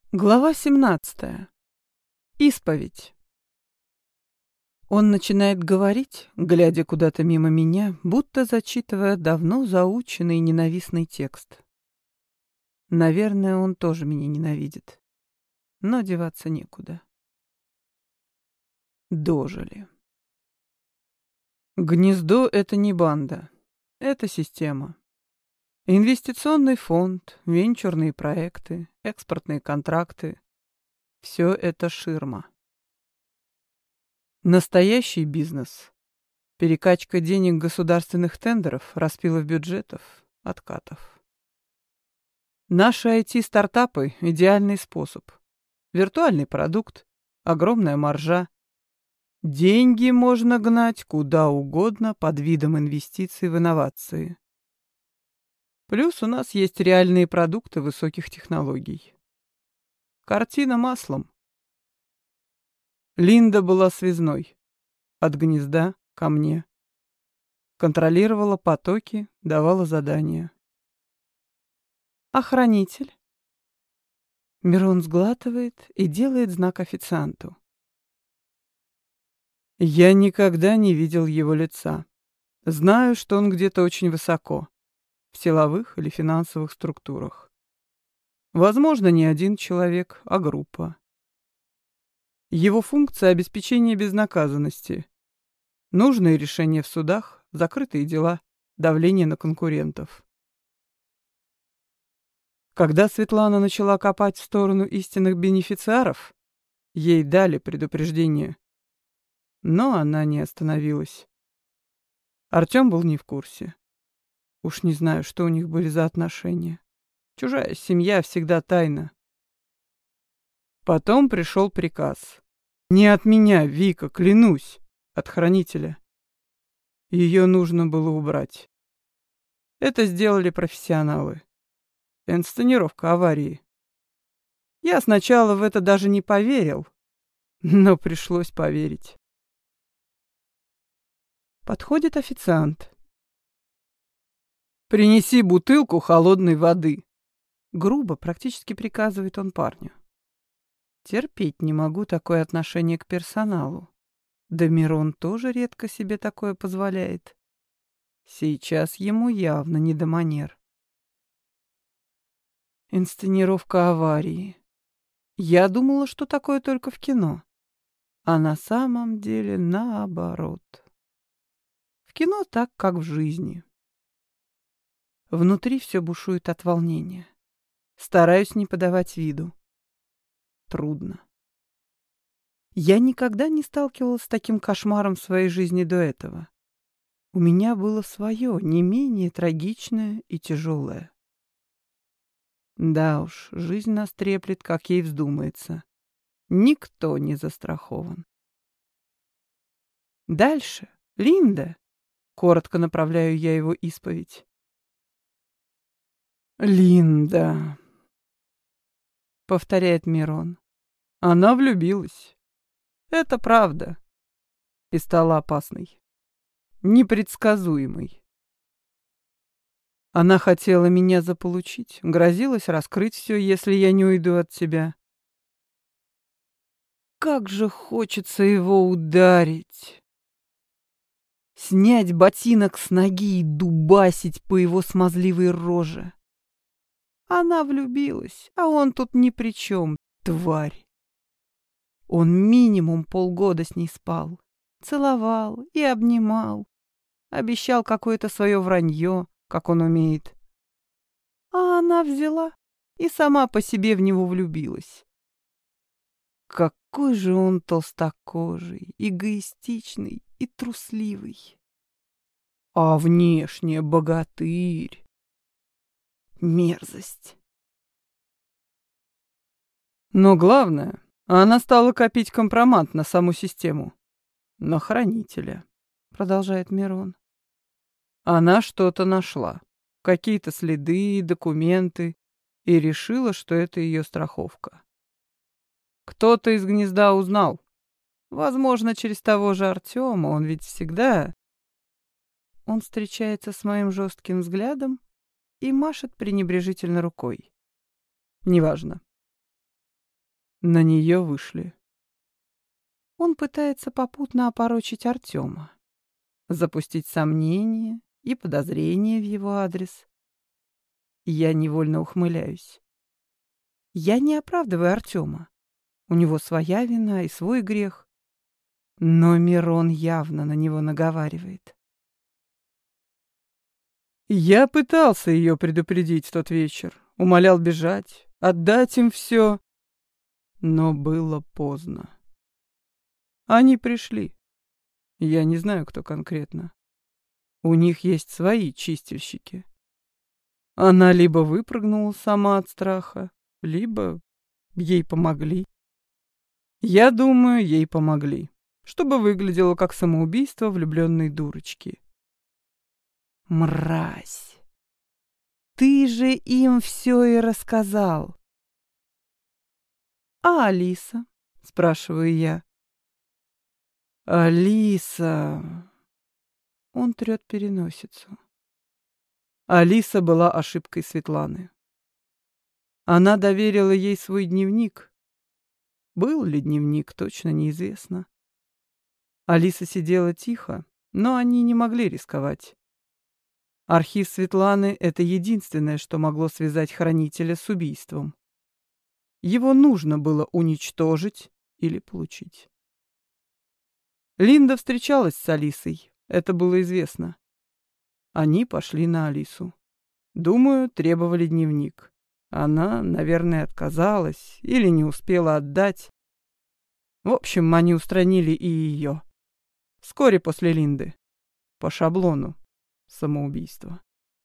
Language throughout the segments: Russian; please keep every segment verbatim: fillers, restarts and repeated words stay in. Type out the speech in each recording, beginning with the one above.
Глава семнадцатая. Исповедь. Он начинает говорить, глядя куда-то мимо меня, будто зачитывая давно заученный ненавистный текст. Наверное, он тоже меня ненавидит. Но деваться некуда. Дожили. Гнездо — это не банда. Это система. Инвестиционный фонд, венчурные проекты, экспортные контракты — все это ширма. Настоящий бизнес. Перекачка денег государственных тендеров, распилов бюджетов, откатов. Наши ай ти-стартапы — идеальный способ. Виртуальный продукт, огромная маржа. Деньги можно гнать куда угодно под видом инвестиций в инновации. Плюс у нас есть реальные продукты высоких технологий. Картина маслом. Линда была связной. От гнезда ко мне. Контролировала потоки, давала задания. Охранитель. Мирон сглатывает и делает знак официанту. Я никогда не видел его лица. Знаю, что он где-то очень высоко. В силовых или финансовых структурах. Возможно, не один человек, а группа. Его функция — обеспечение безнаказанности. Нужные решения в судах, закрытые дела, давление на конкурентов. Когда Светлана начала копать в сторону истинных бенефициаров, ей дали предупреждение. Но она не остановилась. Артем был не в курсе. Уж не знаю, что у них были за отношения. Чужая семья всегда тайна. Потом пришел приказ. Не от меня, Вика, клянусь, от хранителя. Ее нужно было убрать. Это сделали профессионалы. Инсценировка аварии. Я сначала в это даже не поверил, но пришлось поверить. Подходит официант. «Принеси бутылку холодной воды», — грубо, практически приказывает он парню. Терпеть не могу такое отношение к персоналу. Да Мирон тоже редко себе такое позволяет. Сейчас ему явно не до манер. Инсценировка аварии. Я думала, что такое только в кино. А на самом деле наоборот. В кино так, как в жизни. Внутри все бушует от волнения. Стараюсь не подавать виду. Трудно. Я никогда не сталкивалась с таким кошмаром в своей жизни до этого. У меня было свое, не менее трагичное и тяжелое. Да уж, жизнь нас треплет, как ей вздумается. Никто не застрахован. Дальше. Линда. Коротко направляю я его исповедь. «Линда», — повторяет Мирон. Она влюбилась. Это правда. И стала опасной. Непредсказуемой. Она хотела меня заполучить, грозилась раскрыть все, если я не уйду от тебя. Как же хочется его ударить. Снять ботинок с ноги и дубасить по его смазливой роже. Она влюбилась, а он тут ни при чем, тварь. Он минимум полгода с ней спал, целовал и обнимал, обещал какое-то свое вранье, как он умеет. А она взяла и сама по себе в него влюбилась. Какой же он толстокожий, эгоистичный и трусливый. А внешне богатырь. Мерзость. Но главное, она стала копить компромат на саму систему. На хранителя, продолжает Мирон. Она что-то нашла. Какие-то следы, документы. И решила, что это ее страховка. Кто-то из гнезда узнал. Возможно, через того же Артема, он ведь всегда... Он встречается с моим жестким взглядом и машет пренебрежительно рукой. Неважно. На нее вышли. Он пытается попутно опорочить Артема, запустить сомнения и подозрения в его адрес. Я невольно ухмыляюсь. Я не оправдываю Артема. У него своя вина и свой грех. Но Мирон явно на него наговаривает. Я пытался ее предупредить в тот вечер, умолял бежать, отдать им все, но было поздно. Они пришли. Я не знаю, кто конкретно. У них есть свои чистильщики. Она либо выпрыгнула сама от страха, либо ей помогли. Я думаю, ей помогли, чтобы выглядело как самоубийство влюбленной дурочки. Мразь! Ты же им все и рассказал. А Алиса? Спрашиваю я. Алиса... Он трет переносицу. Алиса была ошибкой Светланы. Она доверила ей свой дневник. Был ли дневник, точно неизвестно. Алиса сидела тихо, но они не могли рисковать. Архив Светланы — это единственное, что могло связать хранителя с убийством. Его нужно было уничтожить или получить. Линда встречалась с Алисой, это было известно. Они пошли на Алису. Думаю, требовали дневник. Она, наверное, отказалась или не успела отдать. В общем, они устранили и ее. Вскоре после Линды. По шаблону самоубийства.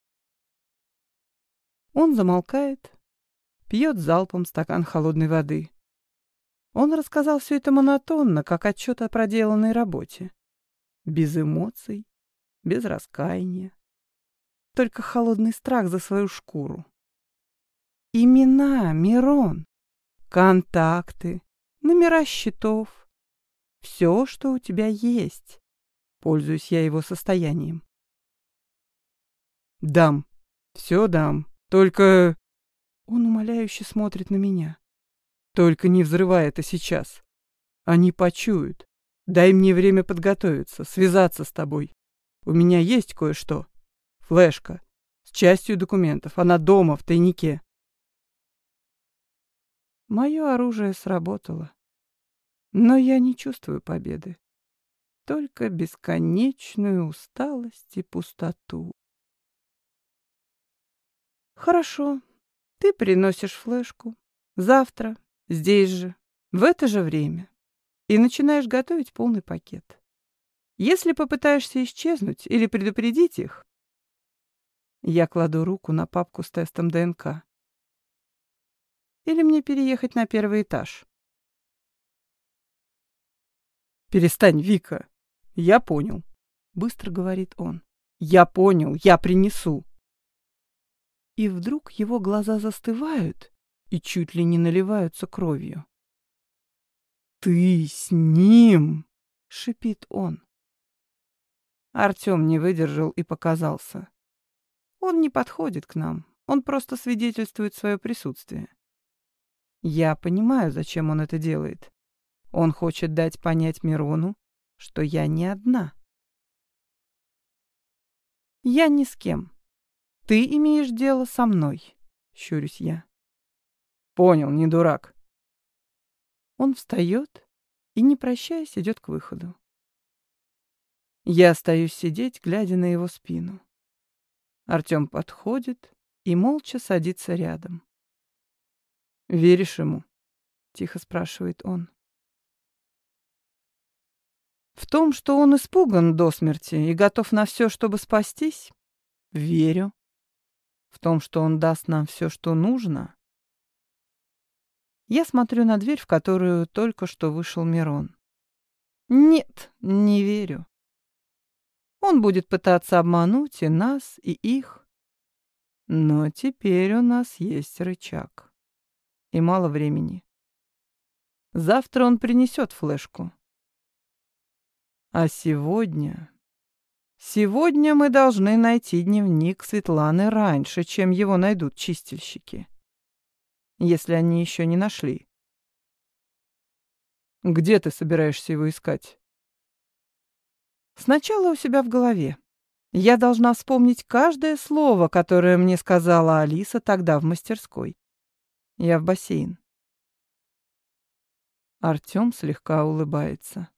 Он замолкает, пьет залпом стакан холодной воды. Он рассказал все это монотонно, как отчет о проделанной работе. Без эмоций, без раскаяния. Только холодный страх за свою шкуру. Имена, Мирон, контакты, номера счетов. Все, что у тебя есть. Пользуюсь я его состоянием. Дам, все дам. Только... Он умоляюще смотрит на меня. Только не взрывай это сейчас. Они почуют. Дай мне время подготовиться, связаться с тобой. У меня есть кое-что. Флешка. С частью документов. Она дома, в тайнике. Мое оружие сработало. Но я не чувствую победы. Только бесконечную усталость и пустоту. Хорошо. Ты приносишь флешку. Завтра. Здесь же. В это же время. И начинаешь готовить полный пакет. Если попытаешься исчезнуть или предупредить их... Я кладу руку на папку с тестом ДНК. Или мне переехать на первый этаж? «Перестань, Вика. Я понял», — быстро говорит он. «Я понял, я принесу». И вдруг его глаза застывают и чуть ли не наливаются кровью. «Ты с ним!» — шипит он. Артем не выдержал и показался. Он не подходит к нам, он просто свидетельствует свое присутствие. Я понимаю, зачем он это делает. Он хочет дать понять Мирону, что я не одна. Я ни с кем. Ты имеешь дело со мной, щурюсь я. Понял, не дурак. Он встает и, не прощаясь, идет к выходу. Я остаюсь сидеть, глядя на его спину. Артем подходит и молча садится рядом. «Веришь ему?» — тихо спрашивает он. В том, что он испуган до смерти и готов на все, чтобы спастись, верю. В том, что он даст нам все, что нужно. Я смотрю на дверь, в которую только что вышел Мирон. Нет, не верю. Он будет пытаться обмануть и нас, и их. Но теперь у нас есть рычаг. И мало времени. Завтра он принесет флешку. А сегодня... Сегодня мы должны найти дневник Светланы раньше, чем его найдут чистильщики. Если они еще не нашли. Где ты собираешься его искать? Сначала у себя в голове. Я должна вспомнить каждое слово, которое мне сказала Алиса тогда в мастерской. Я в бассейн. Артём слегка улыбается.